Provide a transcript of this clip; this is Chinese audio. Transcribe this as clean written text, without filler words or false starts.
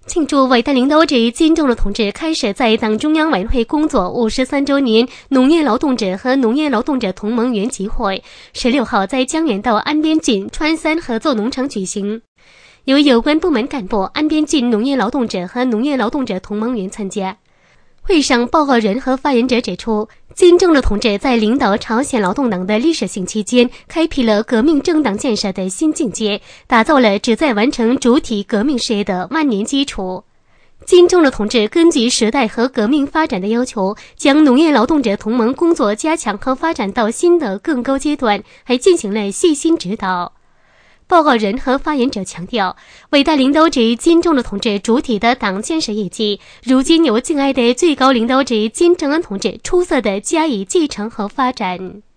庆祝伟大领导者金正日同志开始在党中央委员会工作53周年，农业劳动者和农业劳动者同盟圆集会16号在江原道安边郡川三合作农场举行，由有关部门干部、安边郡农业劳动者和农业劳动者同盟员参加。会上，报告人和发言者指出，金正日同志在领导朝鲜劳动党的历史性期间，开辟了革命政党建设的新境界，打造了旨在完成主体革命事业的万年基础。金正日同志根据时代和革命发展的要求，将农业劳动者同盟工作加强和发展到新的更高阶段，还进行了细心指导。报告人和发言者强调，伟大领导者金正日同志主体的党建设业绩，如今由敬爱的最高领导者金正恩同志出色地加以继承和发展。